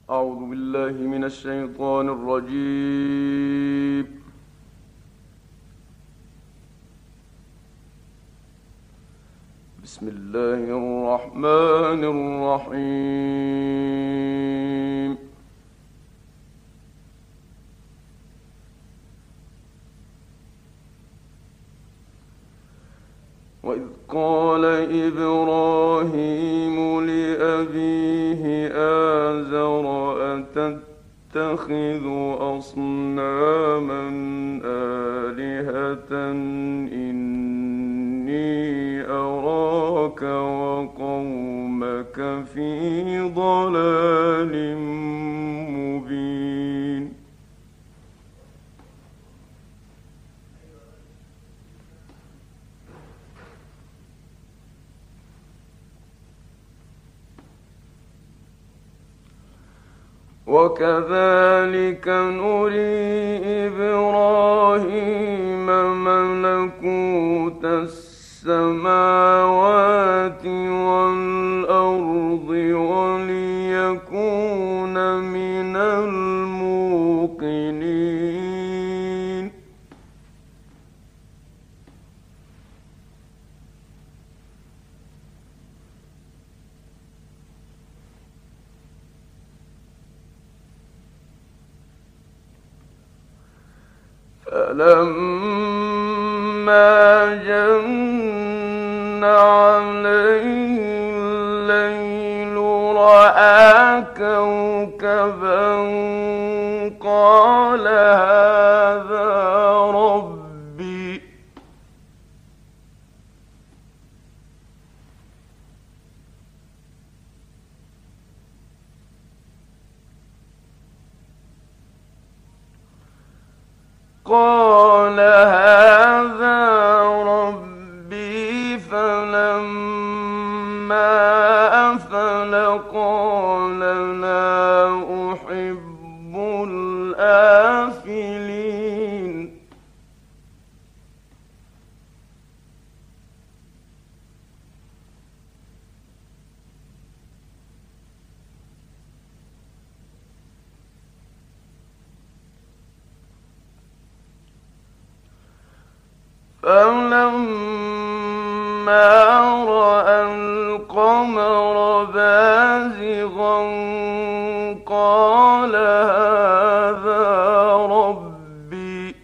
أعوذ بالله من الشيطان الرجيم. بسم الله الرحمن الرحيم. وإذ قال إبراهيم لأبيه آزر أتتخذ أصناما آلهة إني أراك وقومك في ضلال مبين. وكذلك نري إبراهيم ملكوت السماوات والأرض وليكون من الموقنين. فلما جن عليه الليل رأى كوكبا قال هذا ربي. قال هذا ربي فلما أفل قال لا أحب الآفلين. فلما رأى القمر بازغا قال هذا ربي.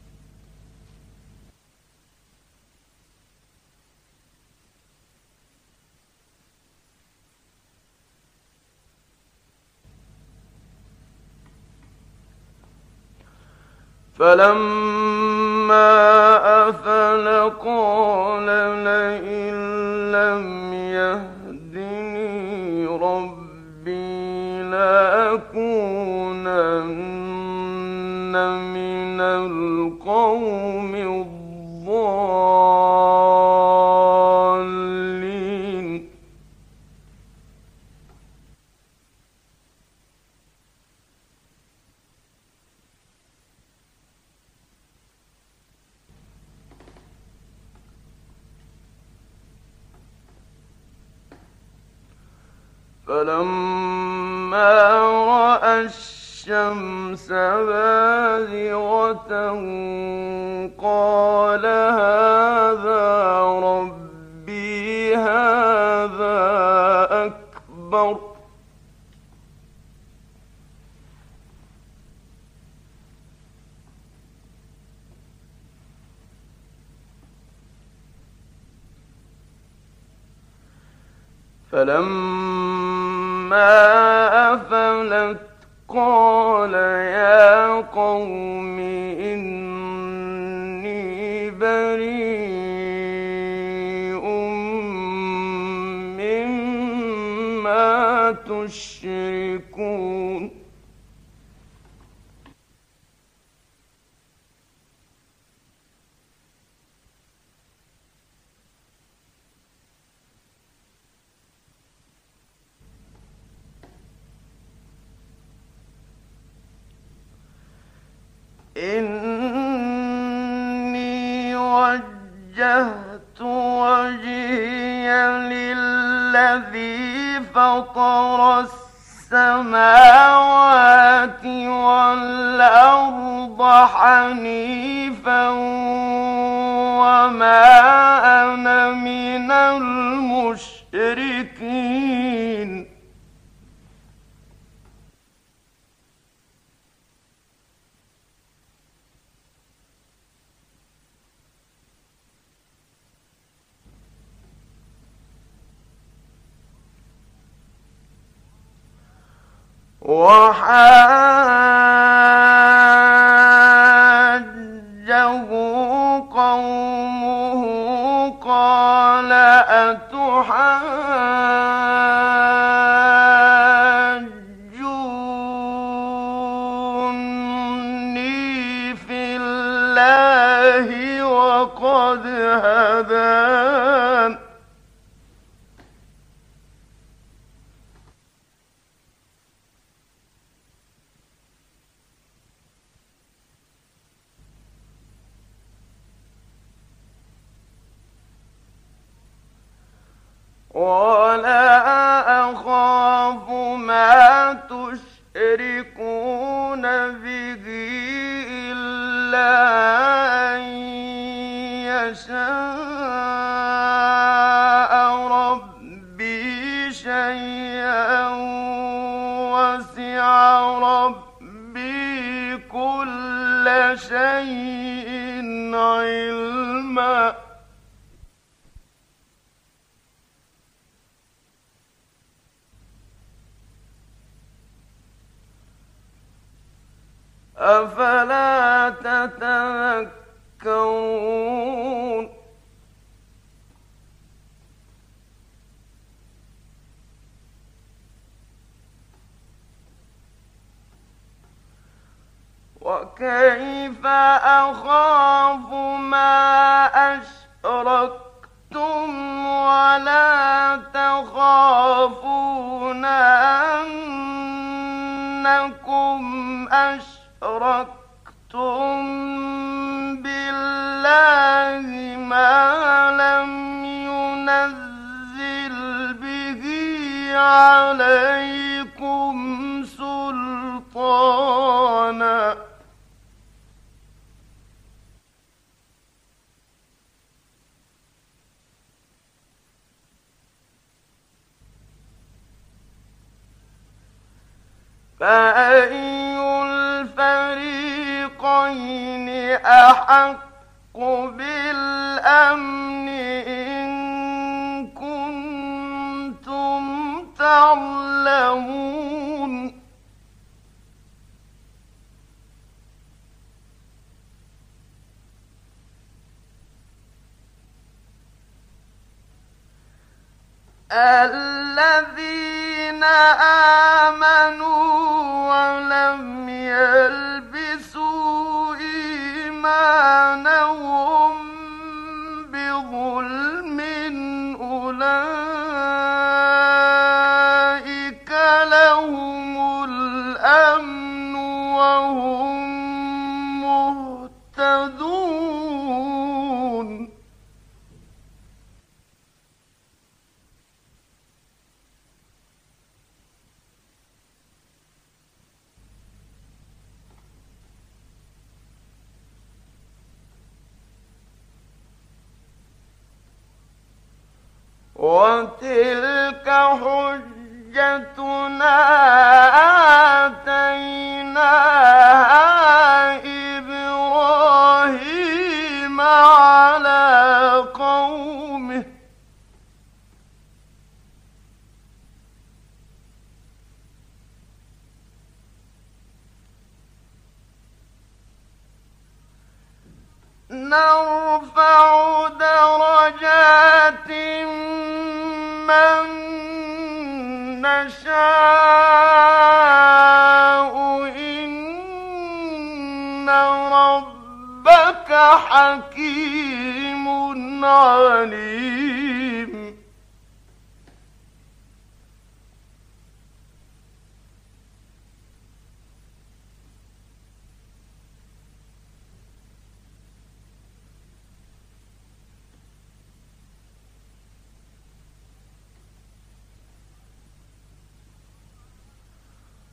فلما أفل قال لئن لم يهدني ربي لأكونن من القوم الضالين. فلما رأى الشمس بازغة قال هذا ربي هذا أكبر. فلما أفلت قال يا قوم إني بريء مما تشركون. إني وجهت وجهي للذي فطر السماوات والأرض حنيفا وما أنا من المشركين. وحاجه قومه قال أتحاجوني في الله وقد هدان. ولا أخاف ما تشركون به إلا أن يشاء ربي شيئا وسع ربي كل شيء علما. أفلا تتذكرون. وكيف أخاف ما أشركتم ولا تخافون أنكم أشركتم بالله ما لم ينزل به عليكم سلطانا. فأي الفريقين أحق بالأمن إن كنتم تعلمون. الذين آمنوا ولم يلبسوا إيمانهم بظلم أولئك لهم الأمن وهم مهتدون. وتلك حجتنا آتيناها إبراهيم على قومه نرفع درجات من نشاء إن ربك حكيم عليم.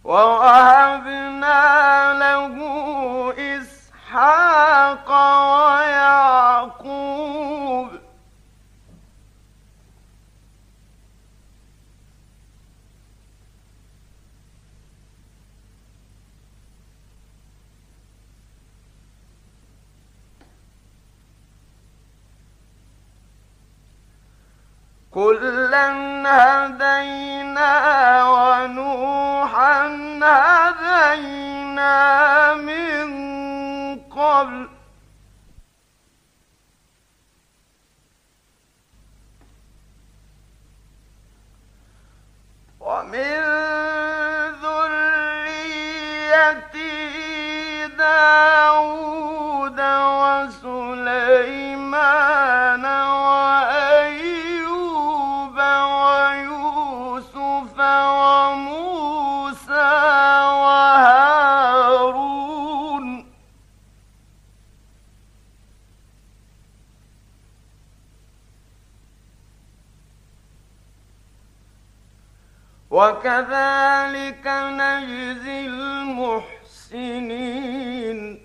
ووهبنا له إسحاق ويعقوب كلا هدينا ونوحا هدينا من قبل ومن ذريته داود وسليمان وأيوب ويوسف وموسى وهارون وكذلك نجزي المحسنين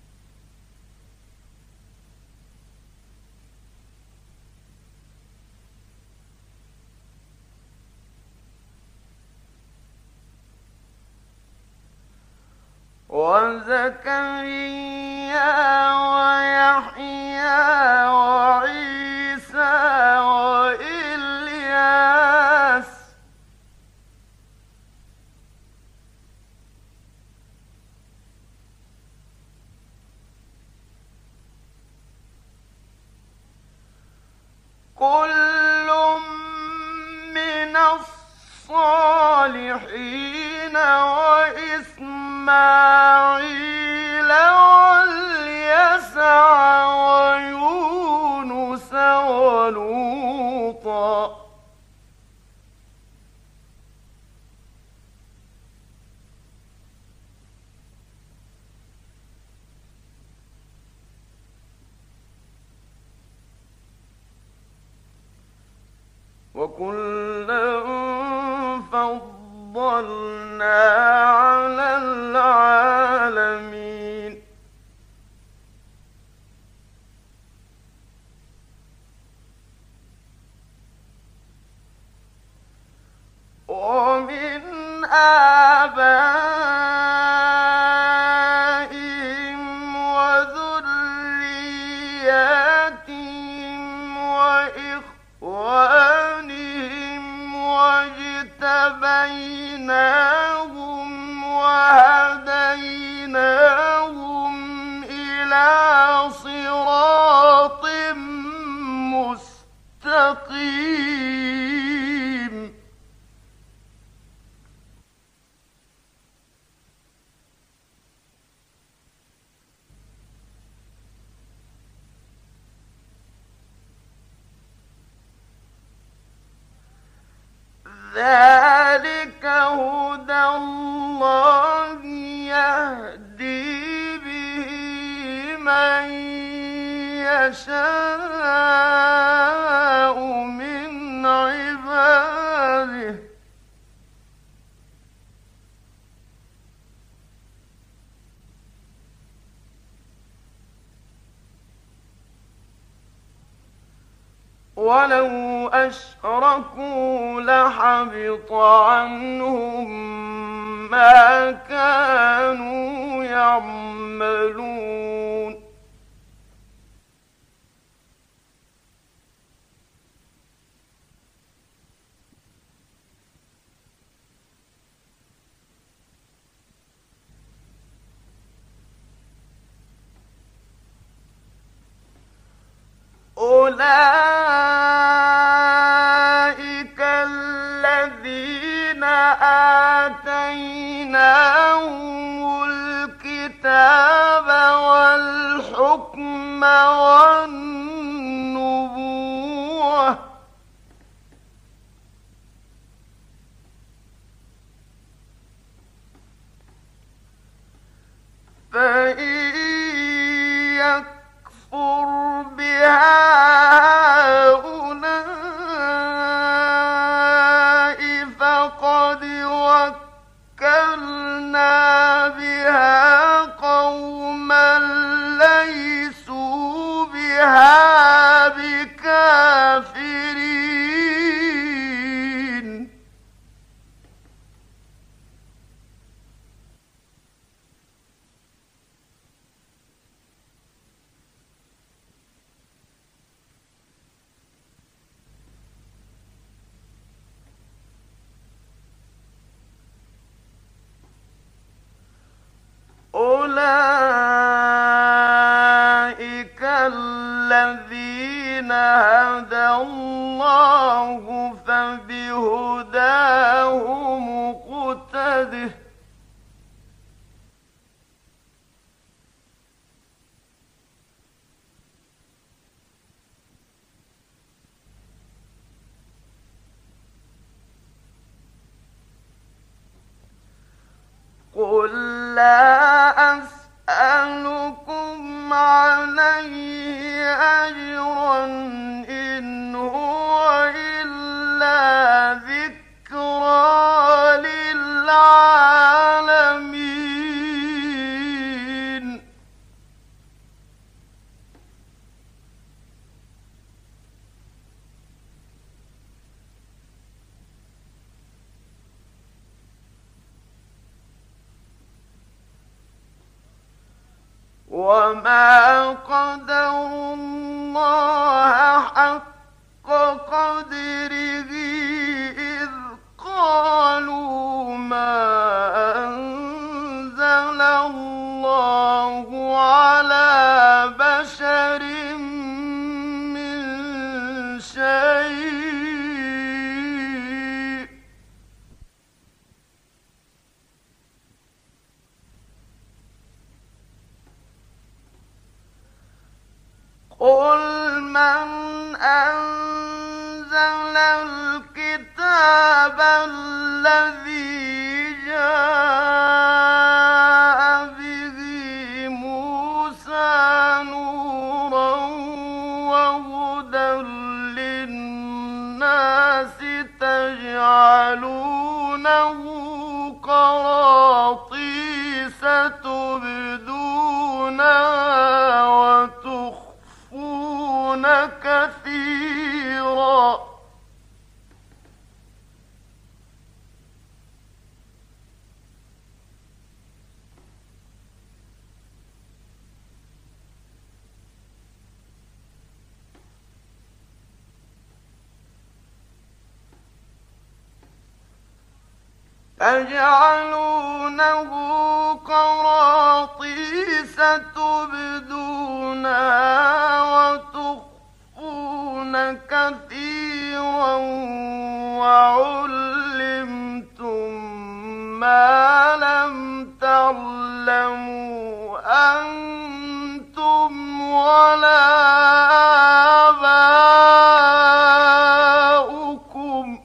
وزكريا ويحيى وعيسى وإلياس كل من الصالحين وإسماعيل واليسع ويونس ولوطا وكلا فضلنا على العالمين ومن آبائهم وذرياتهم وإخوانهم واجتبيناهم وهديناهم إلى صراط مستقيم ذلك هدى الله يهدي به من يشاء من عباده ولو أشركوا لحبط عنهم ما كانوا يعملون أولئك الذين آتيناهم الكتاب والحكم والنبوة فإن يكفر بها هؤلاء فقد وكلنا بها قوما ليسوا بها بكافرين. أولئك الذين هدى الله فبهداه مقتده. قل لا أسألكم عليه أجرا إن هو إلا ذكرى للعالمين. وما قدروا الله حق قدره إذ قالوا ما أنزل الله على بشر من شيء. قل من أنزل الكتاب الذي جاء به موسى نورا وهدى للناس تجعلونه قراطيس تبدونها وتخفون كثيرا. تجعلونه قراطيس تبدونها وتخفون كثيرا وعلمتم ما لم تعلموا أنتم ولا آباؤكم.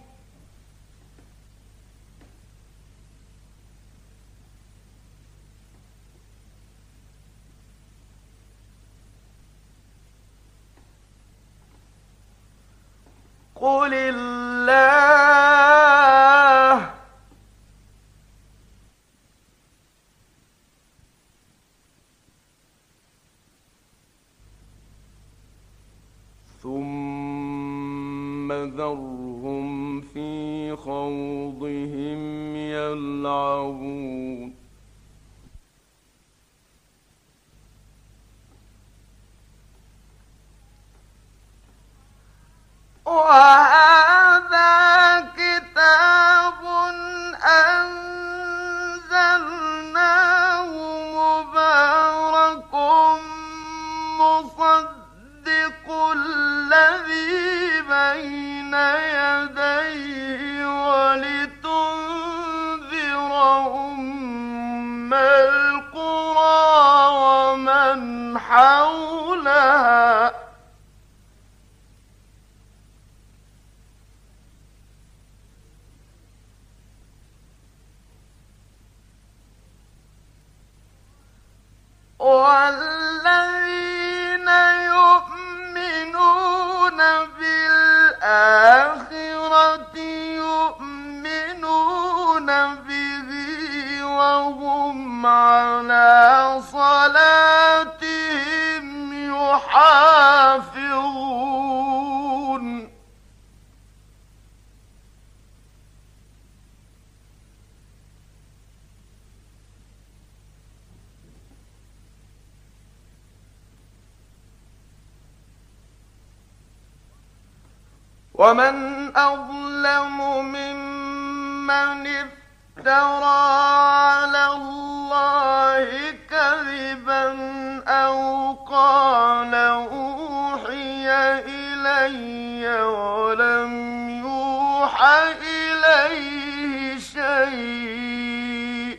قل الله ثم ذرهم في خوضهم يلعبون. وهذا كتاب أنزلناه مبارك مصدق الذي بين يديه ولتنذر أم القرى ومن حولها والذين يؤمنون بالآخرة يؤمنون به وهم وهم على صلاتهم يحافظون ومن أظلم ممن افترى على الله كذبا أو قال أوحي إلي ولم يوحى إليه شيء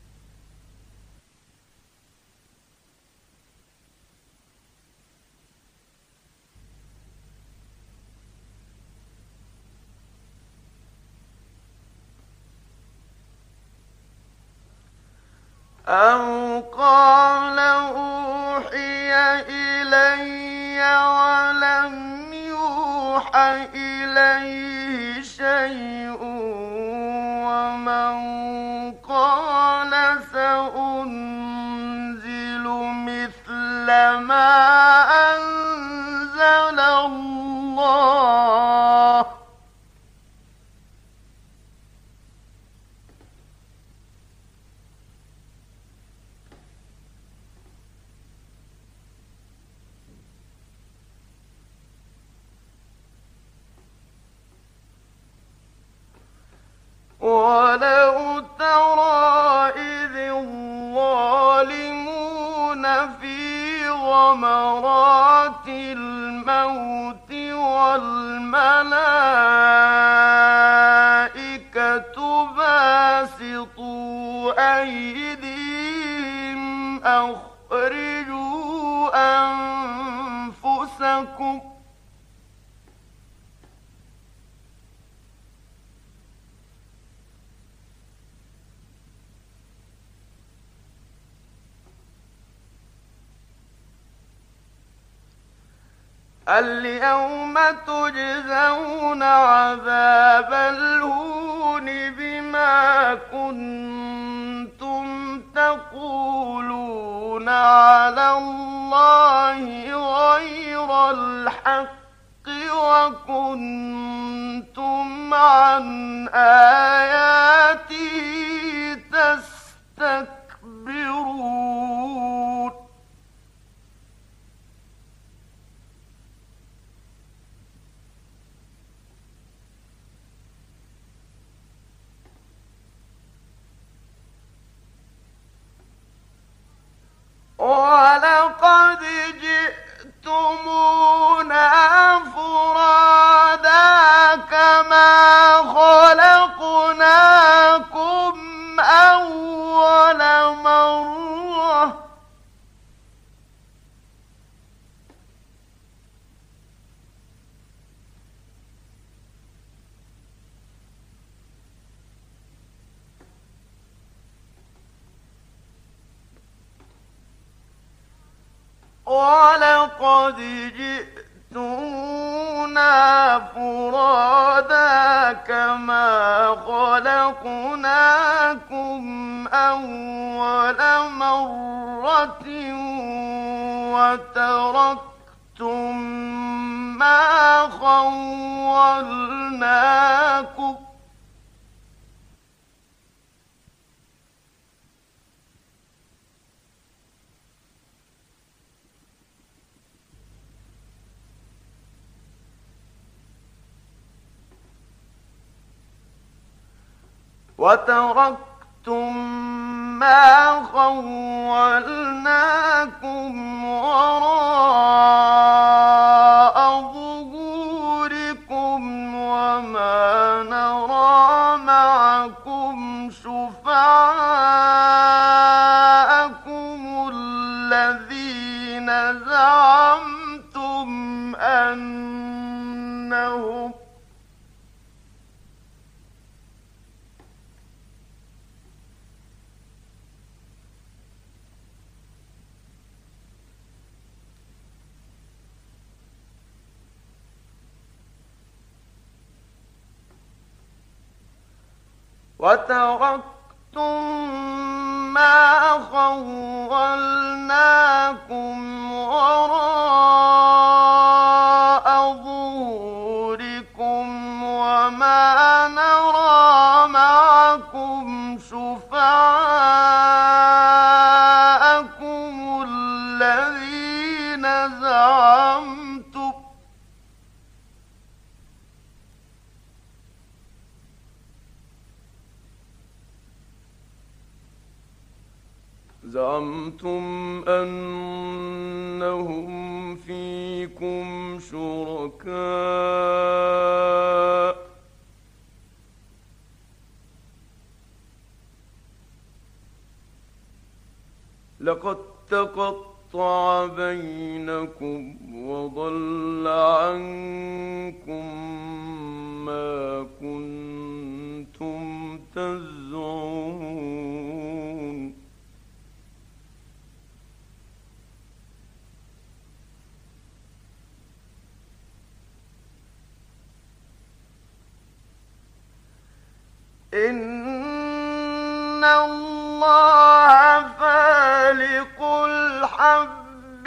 أو قال أوحي إلي ولم يوحى إليه شيء ومن قال سأنزل مثل ما أنزل الله ولو ترى إذ الظالمون في غمرات الموت والملائكة باسطوا أيديهم أخرجوا أنفسكم اليوم تجزون عذاب الهون بما كنتم تقولون على الله غير الحق وكنتم عن آياته تستكبرون ولقد جئتمونا فرادا كما خلقناكم أول مرة ولقد جئتمونا فرادا كما خلقناكم أول مرة وتركتم ما خولناكم وراء ظهوركم وما نرى معكم شفعاءكم الذين زعمتم أنهم وتركتم ما خَوَّلْنَاكُمْ وَرَاءَ ظُهُورِكُمْ وَمَا نَرَىٰ مَعَكُمْ شُفَعَاءَكُمُ الَّذِينَ زعمتم أنهم فيكم شركاء لقد تقطع بينكم وضل عنكم ما كنتم تزعمون إن الله فالق الحب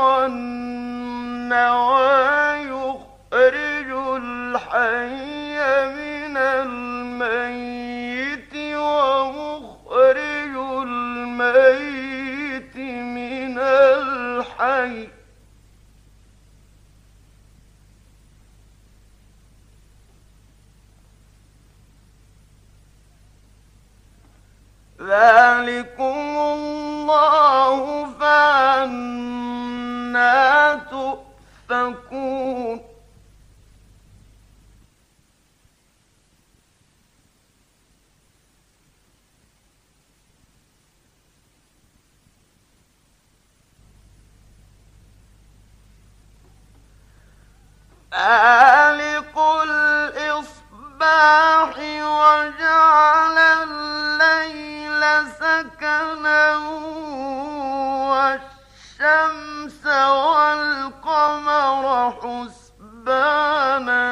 والنوى يخرج الحي من الميت ومخرج الميت من الحي ذلكم الله فأنى تؤفكون فالق الإصباح وجعل الليل سكنا والشمس والقمر حسبانا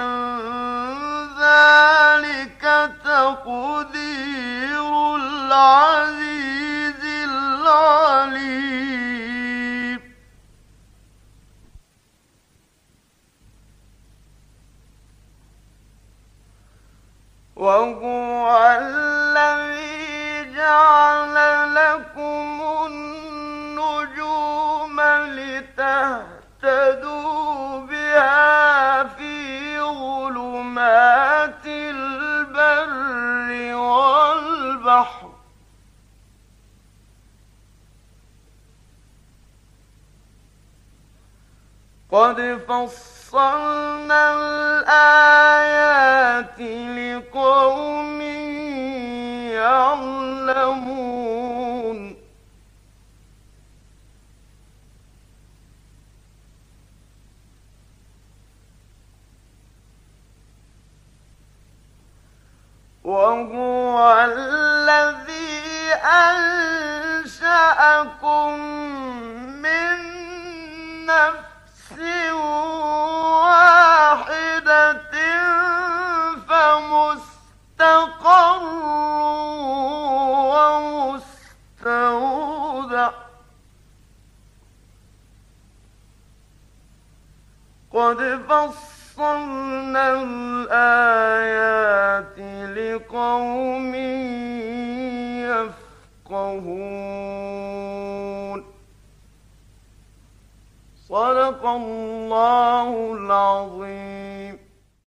ذلك تقدير العزيز العليم وهو الذي جعل لكم النجوم لتهتدوا بها في ظلمات البر والبحر قد فصلنا الآيات لقوم يعلمون وهو الذي أنشأكم من نفس واحدة فمستقر ومستودع قد فصلنا الآيات لقوم يفقهون صدق الله العظيم.